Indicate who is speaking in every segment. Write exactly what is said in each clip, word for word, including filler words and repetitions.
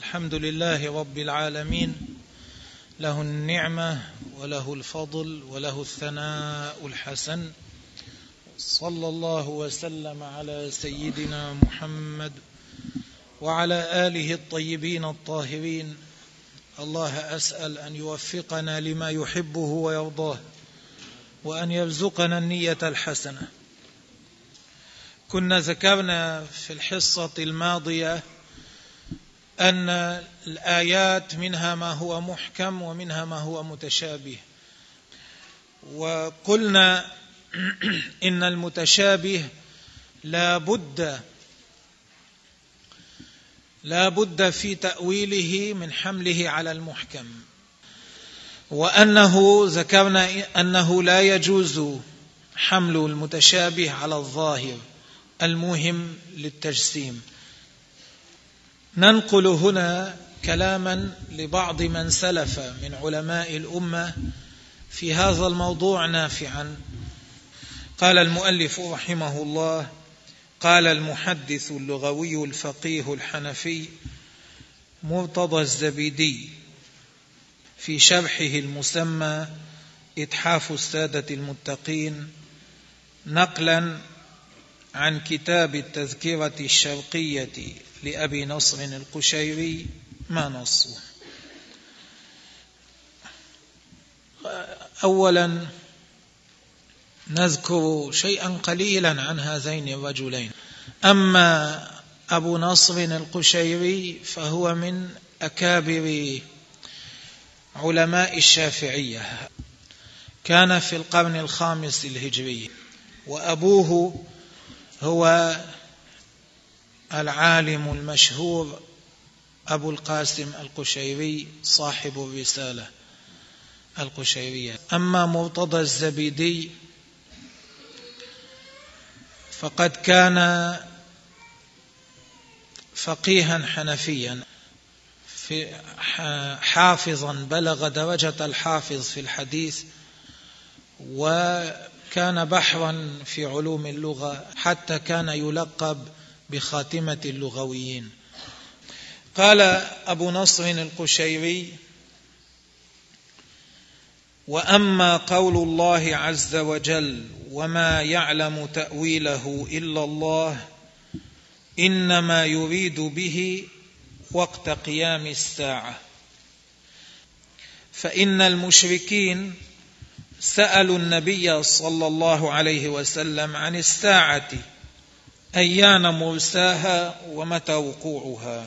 Speaker 1: الحمد لله رب العالمين، له النعمة وله الفضل وله الثناء الحسن. صلى الله وسلم على سيدنا محمد وعلى آله الطيبين الطاهرين. الله أسأل أن يوفقنا لما يحبه ويرضاه، وأن يرزقنا النية الحسنة. كنا ذكرنا في الحصة الماضية أن الآيات منها ما هو محكم ومنها ما هو متشابه، وقلنا إن المتشابه لا بد لا بد في تأويله من حمله على المحكم، وأنه ذكرنا أنه لا يجوز حمل المتشابه على الظاهر المهم للتجسيم. ننقل هنا كلاما لبعض من سلف من علماء الأمة في هذا الموضوع نافعا. قال المؤلف رحمه الله: قال المحدث اللغوي الفقيه الحنفي مرتضى الزبيدي في شرحه المسمى إتحاف السادة المتقين، نقلا عن كتاب التذكرة الشرقية لأبي نصر القشيري ما نصه. أولا نذكر شيئا قليلا عن هذين الرجلين. أما أبو نصر القشيري فهو من أكابر علماء الشافعية، كان في القرن الخامس الهجري، وأبوه هو العالم المشهور أبو القاسم القشيري صاحب الرسالة القشيرية. أما مرتضى الزبيدي فقد كان فقيها حنفيا، في حافظا بلغ درجة الحافظ في الحديث، وكان بحرا في علوم اللغة، حتى كان يلقب بخاتمة اللغويين. قال أبو نصر القشيري: وأما قول الله عز وجل وما يعلم تأويله إلا الله، إنما يريد به وقت قيام الساعة، فإن المشركين سألوا النبي صلى الله عليه وسلم عن الساعة أيان مرساها ومتى وقوعها.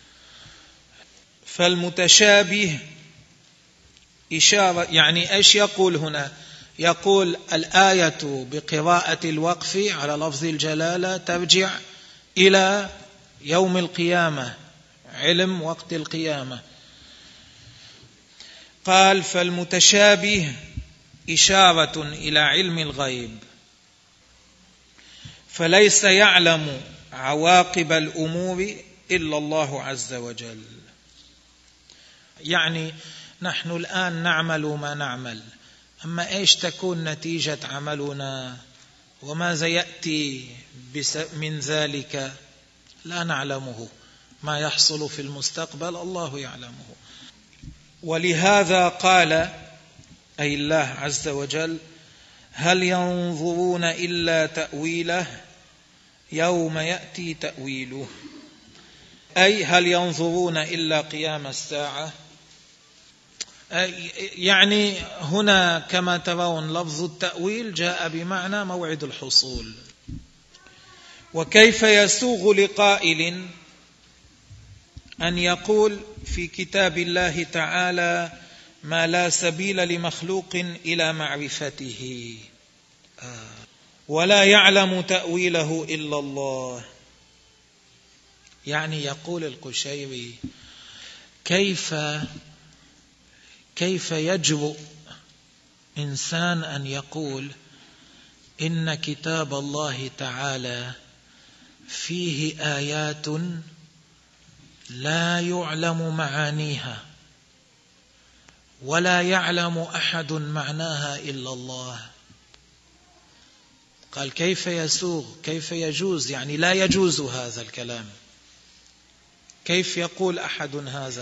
Speaker 1: فالمتشابه إشارة، يعني إيش يقول هنا؟ يقول الآية بقراءة الوقف على لفظ الجلالة ترجع إلى يوم القيامة، علم وقت القيامة. قال: فالمتشابه إشارة إلى علم الغيب، فليس يعلم عواقب الأمور إلا الله عز وجل. يعني نحن الآن نعمل ما نعمل، أما إيش تكون نتيجة عملنا وماذا يأتي من ذلك لا نعلمه. ما يحصل في المستقبل الله يعلمه. ولهذا قال، أي الله عز وجل: هل ينظرون إلا تأويله يوم يأتي تأويله، أي هل ينظرون إلا قيام الساعة. يعني هنا كما ترون لفظ التأويل جاء بمعنى موعد الحصول. وكيف يسوغ لقائل أن يقول في كتاب الله تعالى ما لا سبيل لمخلوق إلى معرفته، ولا يعلم تأويله إلا الله. يعني يقول القشيري: كيف كيف يجرؤ إنسان أن يقول إن كتاب الله تعالى فيه آيات لا يعلم معانيها ولا يعلم أحد معناها إلا الله. قال: كيف يسوغ، كيف يجوز؟ يعني لا يجوز هذا الكلام. كيف يقول أحد هذا؟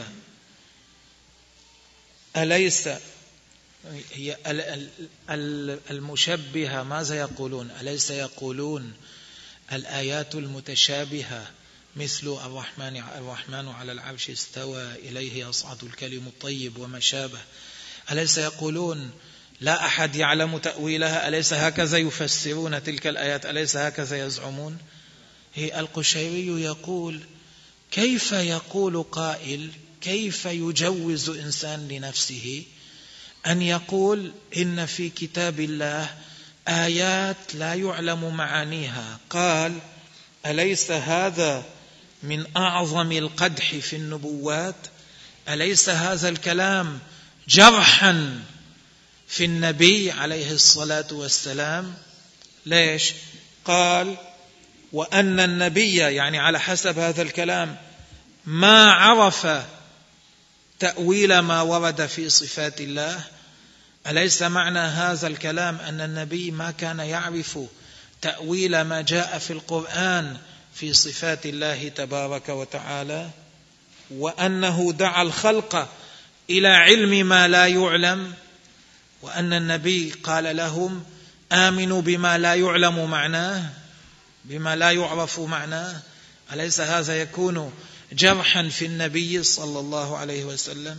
Speaker 1: أليس هي المشبهة ماذا يقولون؟ أليس يقولون الآيات المتشابهة مثل الرحمن الرحمن على العرش استوى إليه يصعد الكلم الطيب وما شابه، أليس يقولون لا أحد يعلم تأويلها؟ أليس هكذا يفسرون تلك الآيات؟ أليس هكذا يزعمون؟ هي القشيري يقول كيف يقول قائل، كيف يجوز إنسان لنفسه أن يقول إن في كتاب الله آيات لا يعلم معانيها؟ قال أليس هذا من أعظم القدح في النبوات؟ أليس هذا الكلام جرحا في النبي عليه الصلاة والسلام؟ ليش؟ قال وأن النبي يعني على حسب هذا الكلام ما عرف تأويل ما ورد في صفات الله. أليس معنى هذا الكلام أن النبي ما كان يعرف تأويل ما جاء في القرآن في صفات الله تبارك وتعالى، وأنه دعا الخلق إلى علم ما لا يعلم، وأن النبي قال لهم آمنوا بما لا يعلم معناه، بما لا يعرف معناه؟ أليس هذا يكون جرحا في النبي صلى الله عليه وسلم؟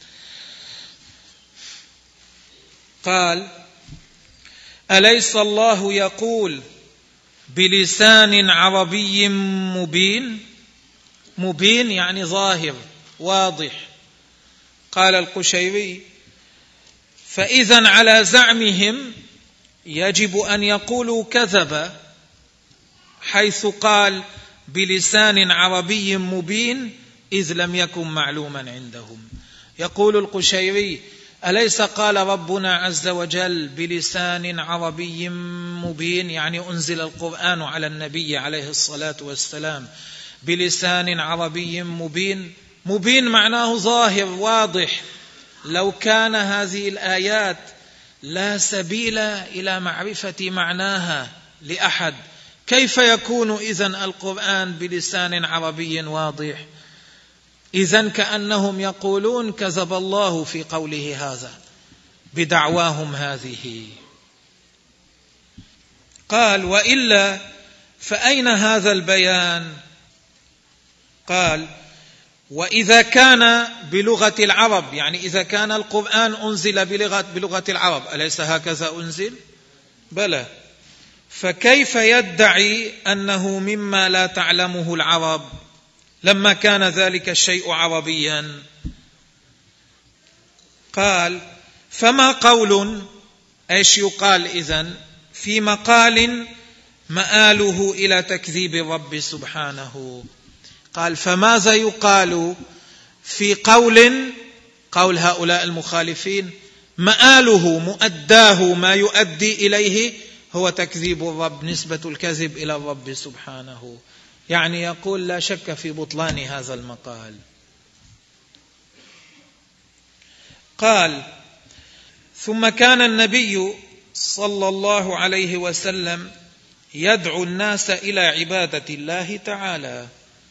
Speaker 1: قال أليس الله يقول بلسان عربي مبين؟ مبين يعني ظاهر واضح. قال القشيري فإذا على زعمهم يجب أن يقولوا كذب حيث قال بلسان عربي مبين إذ لم يكن معلوما عندهم. يقول القشيري أليس قال ربنا عز وجل بلسان عربي مبين، يعني أنزل القرآن على النبي عليه الصلاة والسلام بلسان عربي مبين؟ مبين معناه ظاهر واضح. لو كان هذه الآيات لا سبيل إلى معرفة معناها لأحد، كيف يكون إذن القرآن بلسان عربي واضح؟ إذن كأنهم يقولون كذب الله في قوله هذا بدعواهم هذه. قال وإلا فأين هذا البيان؟ قال وإذا كان بلغة العرب، يعني إذا كان القرآن أنزل بلغة, بلغة العرب، أليس هكذا أنزل؟ بلى، فكيف يدعي أنه مما لا تعلمه العرب لما كان ذلك الشيء عربيا؟ قال فما قول، ايش يقال إذن؟ في مقال مآله إلى تكذيب الرب سبحانه. قال فماذا يقال في قول قول هؤلاء المخالفين مآله مؤداه ما يؤدي إليه هو تكذيب الرب، نسبة الكذب إلى الرب سبحانه، يعني يقول لا شك في بطلان هذا المقال. قال ثم كان النبي صلى الله عليه وسلم يدعو الناس إلى عبادة الله تعالى،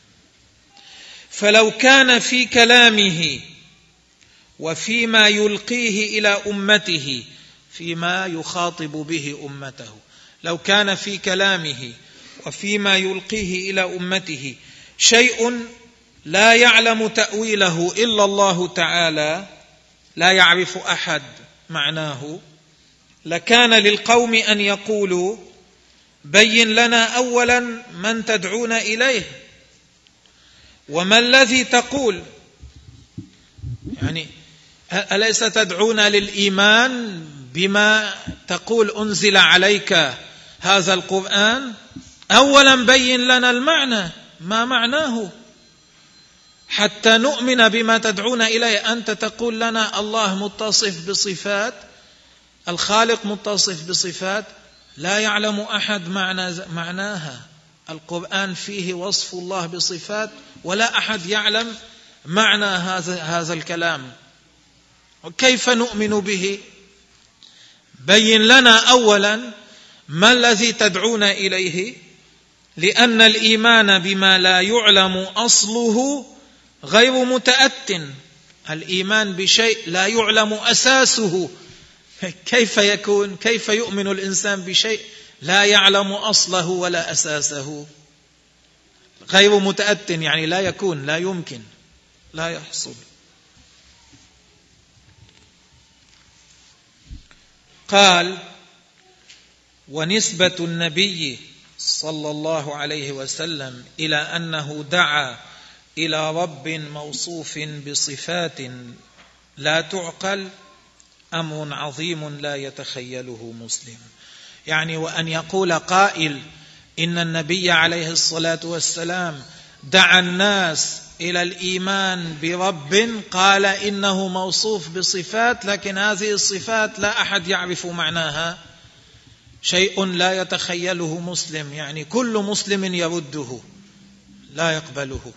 Speaker 1: فلو كان في كلامه وفيما يلقيه إلى أمته، فيما يخاطب به أمته، لو كان في كلامه وفيما يلقيه إلى أمته شيء لا يعلم تأويله إلا الله تعالى، لا يعرف أحد معناه، لكان للقوم أن يقولوا بين لنا أولا من تدعون إليه وما الذي تقول، يعني أليس تدعون للإيمان بما تقول أنزل عليك هذا القرآن؟ أولا بين لنا المعنى، ما معناه حتى نؤمن بما تدعون إليه. أنت تقول لنا الله متصف بصفات، الخالق متصف بصفات لا يعلم أحد معنى معناها، القرآن فيه وصف الله بصفات ولا أحد يعلم معنى هذا هذا الكلام، وكيف نؤمن به؟ بين لنا أولا ما الذي تدعون إليه، لأن الإيمان بما لا يعلم أصله غير متأت. الإيمان بشيء لا يعلم أساسه كيف يكون؟ كيف يؤمن الإنسان بشيء لا يعلم أصله ولا أساسه؟ غير متأت يعني لا يكون، لا يمكن، لا يحصل. قال: ونسبة النبي صلى الله عليه وسلم إلى أنه دعا إلى رب موصوف بصفات لا تعقل أمر عظيم لا يتخيله مسلم. يعني وأن يقول قائل إن النبي عليه الصلاة والسلام دعا الناس إلى الإيمان برب قال إنه موصوف بصفات، لكن هذه الصفات لا أحد يعرف معناها، شيء لا يتخيله مسلم، يعني كل مسلم يرده لا يقبله.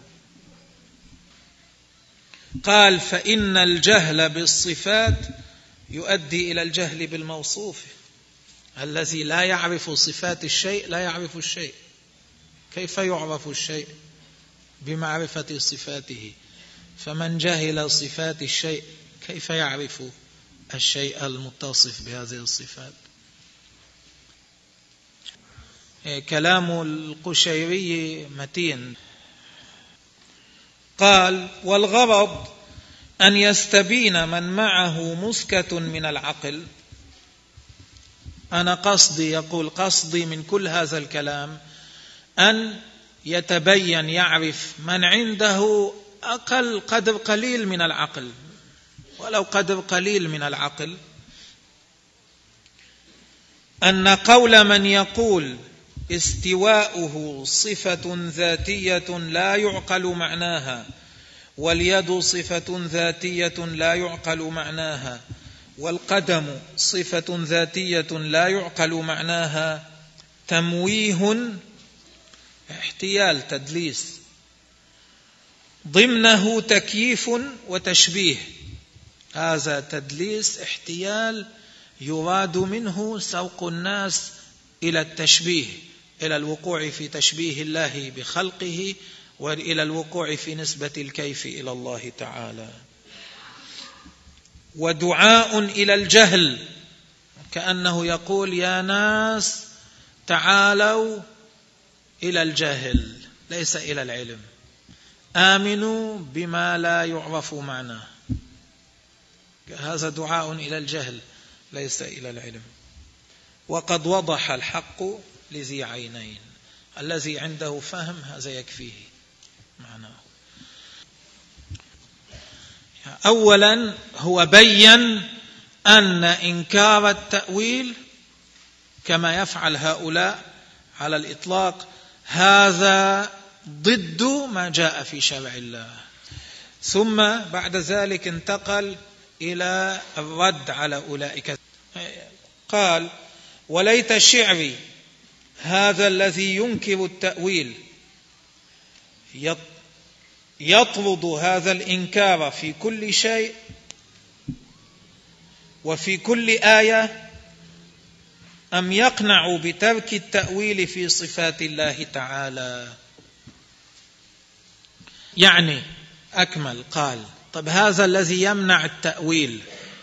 Speaker 1: قال: فإن الجهل بالصفات يؤدي إلى الجهل بالموصوف. الذي لا يعرف صفات الشيء لا يعرف الشيء. كيف يعرف الشيء؟ بمعرفة صفاته. فمن جهل صفات الشيء كيف يعرف الشيء المتصف بهذه الصفات؟ كلام القشيري متين. قال: والغرض أن يستبين من معه مسكة من العقل. أنا قصدي، يقول قصدي من كل هذا الكلام أن يتبين، يعرف من عنده أقل قدر قليل من العقل، ولو قدر قليل من العقل، أن قول من يقول استواؤه صفة ذاتية لا يعقل معناها، واليد صفة ذاتية لا يعقل معناها، والقدم صفة ذاتية لا يعقل معناها، تمويه، احتيال، تدليس، ضمنه تكييف وتشبيه. هذا تدليس، احتيال، يراد منه سوق الناس إلى التشبيه، إلى الوقوع في تشبيه الله بخلقه، وإلى الوقوع في نسبة الكيف إلى الله تعالى. ودعاء إلى الجهل، كأنه يقول يا ناس تعالوا إلى الجهل ليس إلى العلم، آمنوا بما لا يعرف معناه. هذا دعاء إلى الجهل ليس إلى العلم. وقد وضح الحق لذي عينين، الذي عنده فهم هذا يكفيه معناه. أولا هو بين أن إنكار التأويل كما يفعل هؤلاء على الإطلاق هذا ضد ما جاء في شرع الله. ثم بعد ذلك انتقل إلى الرد على أولئك. قال: وليت شعري هذا الذي ينكر التأويل يطرد هذا الإنكار في كل شيء وفي كل آية، أم يقنع بترك التأويل في صفات الله تعالى. يعني أكمل، قال: طب هذا الذي يمنع التأويل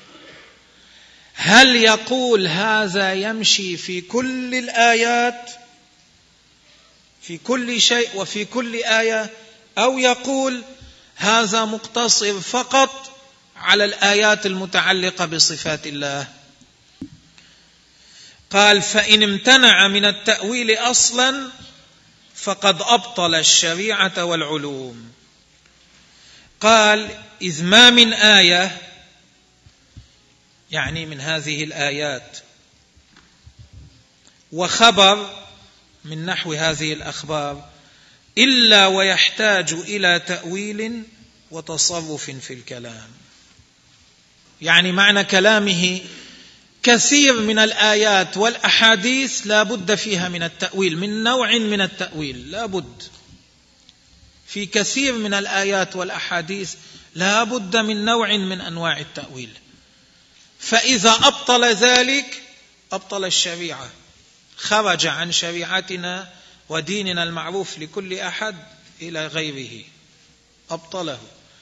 Speaker 1: هل يقول هذا يمشي في كل الآيات في كل شيء وفي كل آية، أو يقول هذا مقتصر فقط على الآيات المتعلقة بصفات الله؟ قال: فإن امتنع من التأويل أصلا فقد أبطل الشريعة والعلوم. قال: إذ ما من آية، يعني من هذه الآيات، وخبر من نحو هذه الأخبار، إلا ويحتاج إلى تأويل وتصرف في الكلام. يعني معنى كلامه كثير من الآيات والأحاديث لا بد فيها من التأويل، من نوع من التأويل لا بد. في كثير من الآيات والأحاديث لا بد من نوع من أنواع التأويل. فإذا أبطل ذلك أبطل الشريعة، خرج عن شريعتنا وديننا المعروف لكل أحد إلى غيره. أبطله.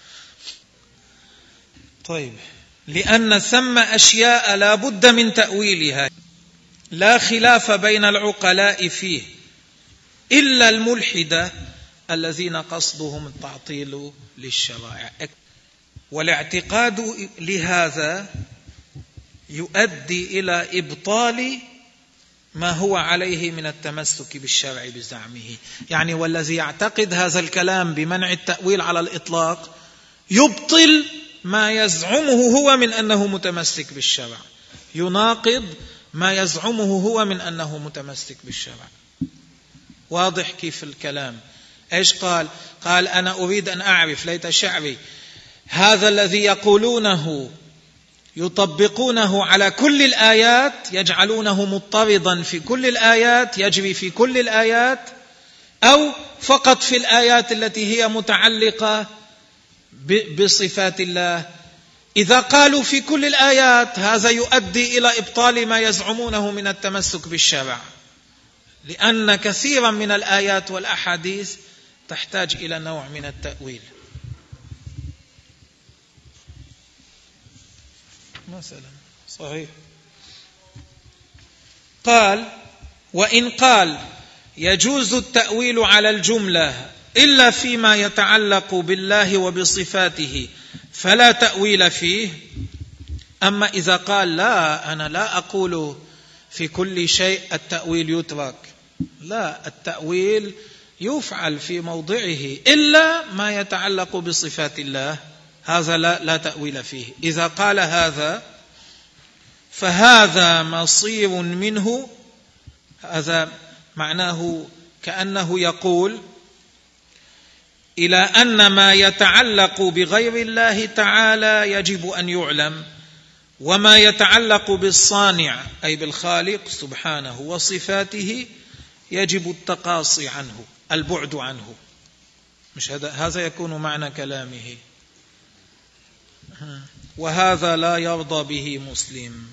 Speaker 1: طيب، لأن ثم أشياء لا بد من تأويلها لا خلاف بين العقلاء فيه إلا الملحدة الذين قصدهم التعطيل للشرائع، والاعتقاد لهذا يؤدي إلى إبطال ما هو عليه من التمسك بالشرع بزعمه. يعني والذي يعتقد هذا الكلام بمنع التأويل على الإطلاق يبطل ما يزعمه هو من أنه متمسك بالشرع، يناقض ما يزعمه هو من أنه متمسك بالشرع. واضح كيف الكلام؟ إيش قال؟ قال أنا أريد أن أعرف، ليت شعري، هذا الذي يقولونه يطبقونه على كل الآيات، يجعلونه مضطردا في كل الآيات، يجري في كل الآيات، أو فقط في الآيات التي هي متعلقة بصفات الله. إذا قالوا في كل الآيات هذا يؤدي إلى إبطال ما يزعمونه من التمسك بالشرع، لأن كثيرا من الآيات والأحاديث تحتاج إلى نوع من التأويل. مثلا صحيح. قال وإن قال يجوز التأويل على الجملة إلا فيما يتعلق بالله وبصفاته فلا تأويل فيه. أما إذا قال لا، أنا لا أقول في كل شيء التأويل يترك، لا، التأويل يفعل في موضعه إلا ما يتعلق بصفات الله، هذا لا, لا تأويل فيه. إذا قال هذا فهذا مصير منه، هذا معناه كأنه يقول إلى أن ما يتعلق بغير الله تعالى يجب أن يعلم، وما يتعلق بالصانع أي بالخالق سبحانه وصفاته يجب التقاصي عنه، البعد عنه. مش هذا هذا يكون معنى كلامه، وهذا لا يرضى به مسلم.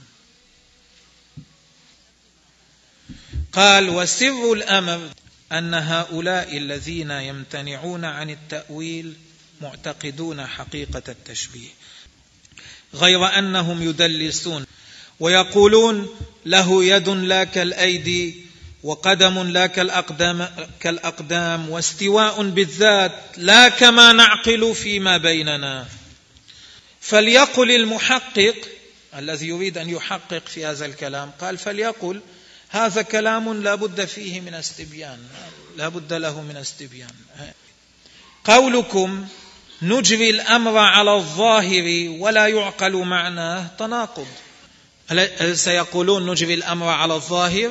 Speaker 1: قال وسر الأمر أن هؤلاء الذين يمتنعون عن التأويل معتقدون حقيقة التشبيه، غير أنهم يدلسون ويقولون له يد لا كالأيدي وقدم لا كالأقدام, كالأقدام واستواء بالذات لا كما نعقل فيما بيننا. فليقل المحقق الذي يريد أن يحقق في هذا الكلام، قال فليقل هذا كلام لا بد فيه من استبيان، لا بد له من استبيان. قولكم نجري الأمر على الظاهر ولا يعقل معناه تناقض. سيقولون نجري الأمر على الظاهر،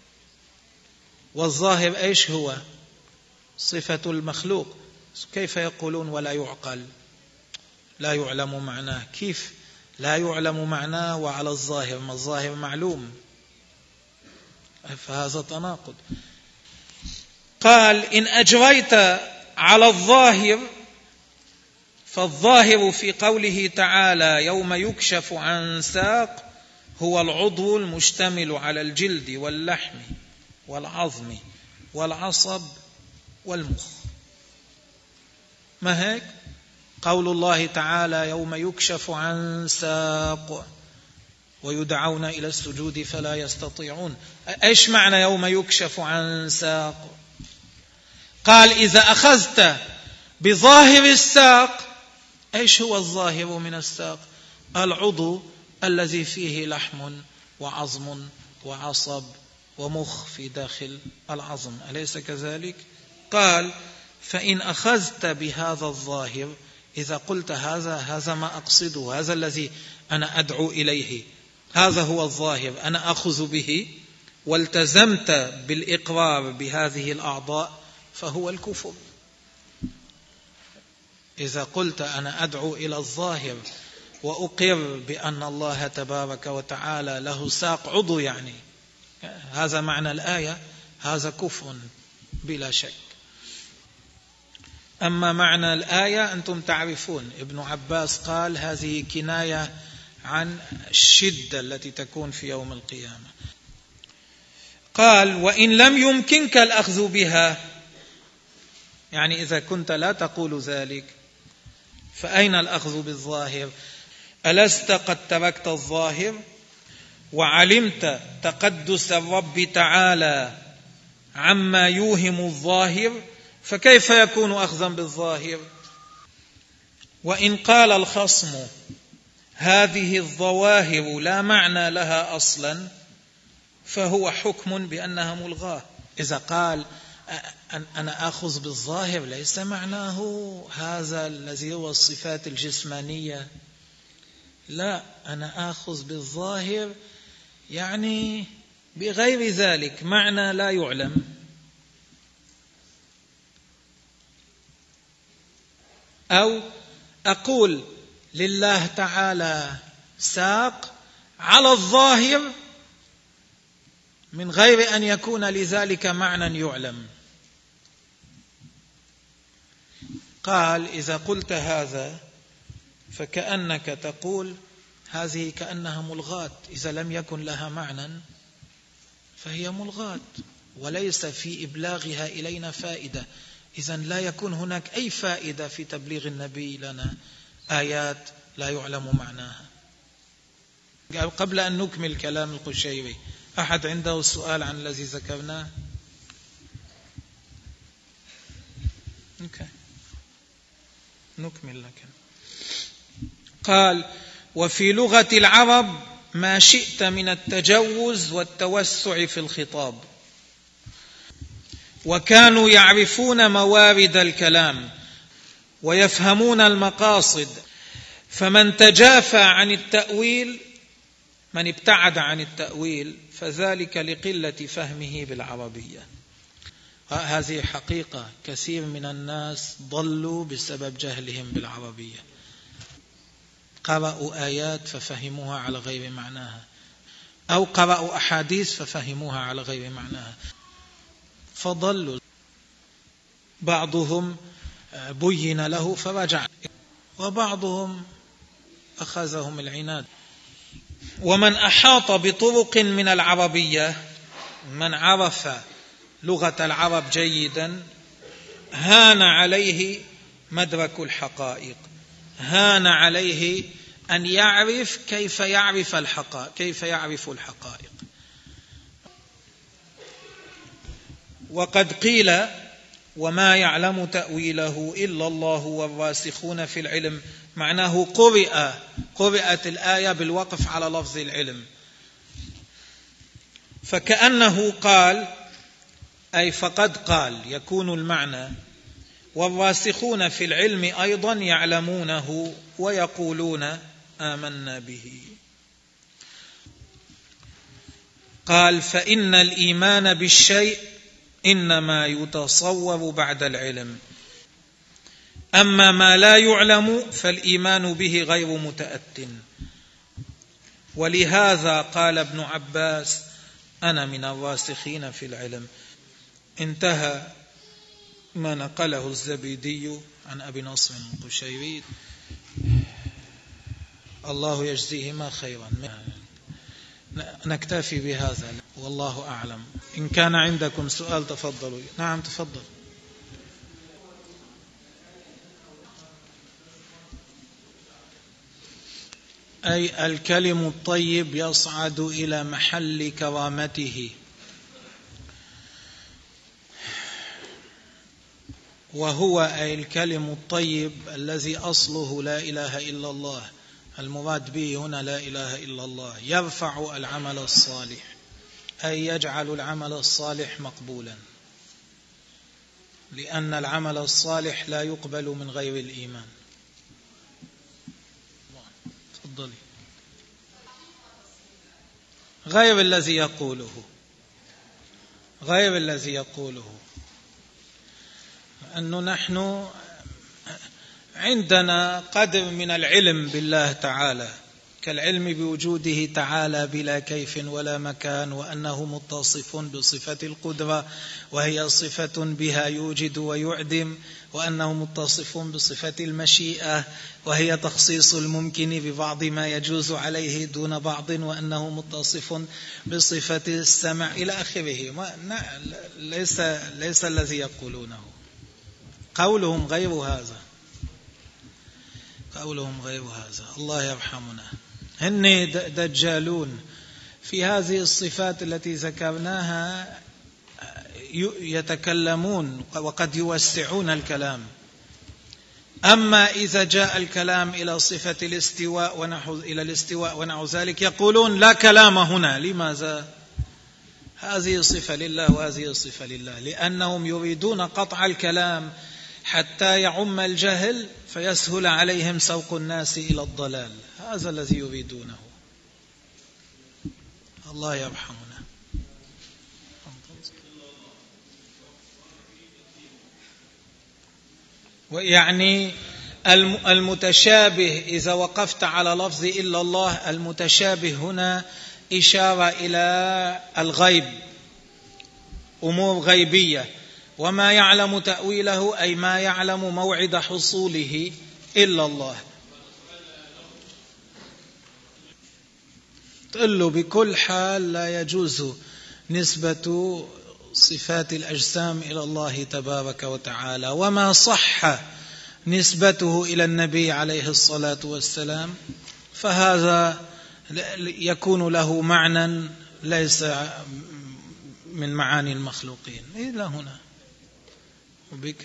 Speaker 1: والظاهر إيش هو؟ صفة المخلوق. كيف يقولون ولا يعقل؟ لا يعلم معناه. كيف لا يعلم معناه وعلى الظاهر؟ ما الظاهر معلوم، فهذا تناقض. قال إن أجريت على الظاهر فالظاهر في قوله تعالى يوم يكشف عن ساق هو العضو المشتمل على الجلد واللحم والعظم والعصب والمخ. ما هيك؟ قول الله تعالى يوم يكشف عن ساق ويدعون إلى السجود فلا يستطيعون. إيش معنى يوم يكشف عن ساق؟ قال إذا أخذت بظاهر الساق، إيش هو الظاهر من الساق؟ العضو الذي فيه لحم وعظم وعصب ومخ في داخل العظم، أليس كذلك؟ قال فإن أخذت بهذا الظاهر، إذا قلت هذا هذا ما أقصده، هذا الذي أنا أدعو إليه، هذا هو الظاهر، أنا أخذ به، والتزمت بالإقرار بهذه الأعضاء، فهو الكفر. إذا قلت أنا أدعو إلى الظاهر وأقر بأن الله تبارك وتعالى له ساق عضو، يعني هذا معنى الآية، هذا كفر بلا شك. أما معنى الآية أنتم تعرفون، ابن عباس قال هذه كناية عن الشدة التي تكون في يوم القيامة. قال وإن لم يمكنك الأخذ بها، يعني إذا كنت لا تقول ذلك فأين الأخذ بالظاهر؟ ألست قد تركت الظاهر وعلمت تقدس الرب تعالى عما يوهم الظاهر، فكيف يكون أخذا بالظاهر؟ وإن قال الخصم هذه الظواهر لا معنى لها أصلا، فهو حكم بأنها ملغاة. إذا قال أنا أخذ بالظاهر ليس معناه هذا الذي هو الصفات الجسمانية، لا، أنا أخذ بالظاهر يعني بغير ذلك معنى لا يعلم. أو أقول لله تعالى ساق على الظاهر من غير أن يكون لذلك معنى يعلم. قال إذا قلت هذا فكأنك تقول هذه كأنها ملغاة، إذا لم يكن لها معنى فهي ملغاة وليس في إبلاغها إلينا فائدة، إذن لا يكون هناك أي فائدة في تبليغ النبي لنا آيات لا يعلم معناها. قبل أن نكمل كلام القشيري، أحد عنده سؤال عن الذي ذكرناه؟ okay. نكمل لك. قال وفي لغة العرب ما شئت من التجوز والتوسع في الخطاب، وكانوا يعرفون موارد الكلام ويفهمون المقاصد، فمن تجافى عن التأويل، من ابتعد عن التأويل، فذلك لقلة فهمه بالعربية. هذه حقيقة، كثير من الناس ضلوا بسبب جهلهم بالعربية، قرأوا آيات ففهموها على غير معناها، أو قرأوا أحاديث ففهموها على غير معناها فضلوا. بعضهم بين له فرجع، وبعضهم أخذهم العناد. ومن أحاط بطرق من العربية، من عرف لغة العرب جيدا، هان عليه مدرك الحقائق، هان عليه أن يعرف كيف يعرف الحقائق كيف يعرف الحقائق. وقد قيل وما يعلم تأويله إلا الله والراسخون في العلم، معناه قرئ قرئت الآية بالوقف على لفظ العلم، فكأنه قال أي فقد قال، يكون المعنى والراسخون في العلم أيضا يعلمونه ويقولون آمنا به. قال فإن الإيمان بالشيء إنما يتصور بعد العلم، أما ما لا يعلم فالإيمان به غير متأت. ولهذا قال ابن عباس أنا من الراسخين في العلم. انتهى ما نقله الزبيدي عن أبي نصر القشيري، الله يجزيهما خيرا. نكتفي بهذا والله أعلم. إن كان عندكم سؤال تفضلوا. نعم تفضل. أي الكلم الطيب يصعد إلى محل كرامته، وهو أي الكلم الطيب الذي أصله لا إله إلا الله، المراد به هنا لا إله إلا الله، يرفع العمل الصالح، أي يجعل العمل الصالح مقبولا، لأن العمل الصالح لا يقبل من غير الإيمان. تفضلي. غير الذي يقوله، غير الذي يقوله، أنه نحن عندنا قدر من العلم بالله تعالى، كالعلم بوجوده تعالى بلا كيف ولا مكان، وأنه متصف بصفة القدرة وهي صفة بها يوجد ويعدم، وأنه متصف بصفة المشيئة وهي تخصيص الممكن ببعض ما يجوز عليه دون بعض، وأنه متصف بصفة السمع إلى آخره. ليس, ليس الذي يقولونه، قولهم غير هذا. قولهم غير هذا. الله يرحمنا. هن دجالون في هذه الصفات التي ذكرناها، يتكلمون وقد يوسعون الكلام. أما إذا جاء الكلام إلى صفة الاستواء ونحو إلى الاستواء ونحو ذلك يقولون لا كلام هنا. لماذا؟ هذه صفة لله وهذه صفة لله، لأنهم يريدون قطع الكلام حتى يعم الجهل فيسهل عليهم سوق الناس إلى الضلال. هذا الذي يريدونه. الله يرحمنا. ويعني المتشابه إذا وقفت على لفظ إلا الله، المتشابه هنا إشارة إلى الغيب، أمور غيبية، وما يعلم تأويله أي ما يعلم موعد حصوله إلا الله. تقول له بكل حال لا يجوز نسبة صفات الأجسام إلى الله تبارك وتعالى، وما صح نسبته إلى النبي عليه الصلاة والسلام فهذا يكون له معنى ليس من معاني المخلوقين. إلى هنا وبك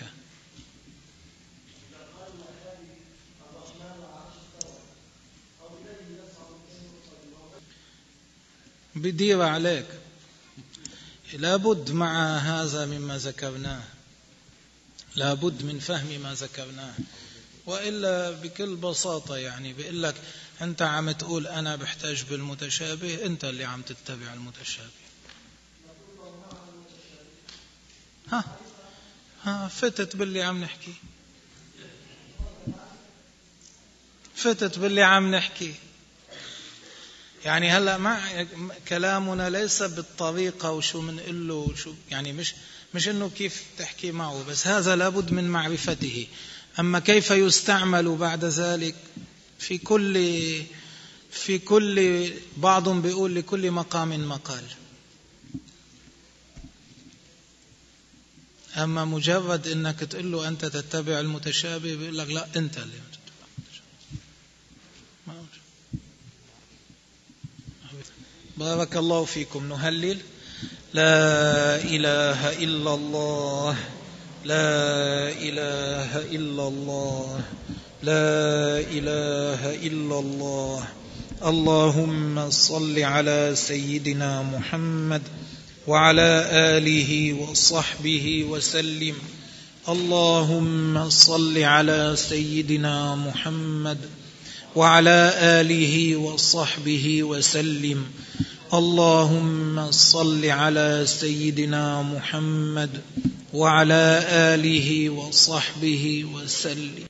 Speaker 1: بدير عليك. لابد مع هذا مما ذكرناه، لابد من فهم ما ذكرناه، وإلا بكل بساطة يعني بيقول لك أنت عم تقول أنا بحتاج بالمتشابه، أنت اللي عم تتبع المتشابه. ها ها فتت باللي عم نحكي، فتت باللي عم نحكي. يعني هلا مع كلامنا ليس بالطريقة وشو منقول له شو، يعني مش مش إنه كيف تحكي معه، بس هذا لابد من معرفته. أما كيف يستعمل بعد ذلك في كل في كل بعض بيقول لكل مقام مقال. أما مجرد إنك تقول له أنت تتبع المتشابه بيقول لك لا أنت اللي تتبع المتشابه. بارك الله فيكم. نهلل لا إله إلا الله، لا إله إلا الله، لا إله إلا الله. اللهم صل على سيدنا محمد وعلى آله وصحبه وسلم. اللهم صل على سيدنا محمد وعلى آله وصحبه وسلم. اللهم صل على سيدنا محمد وعلى آله وصحبه وسلم.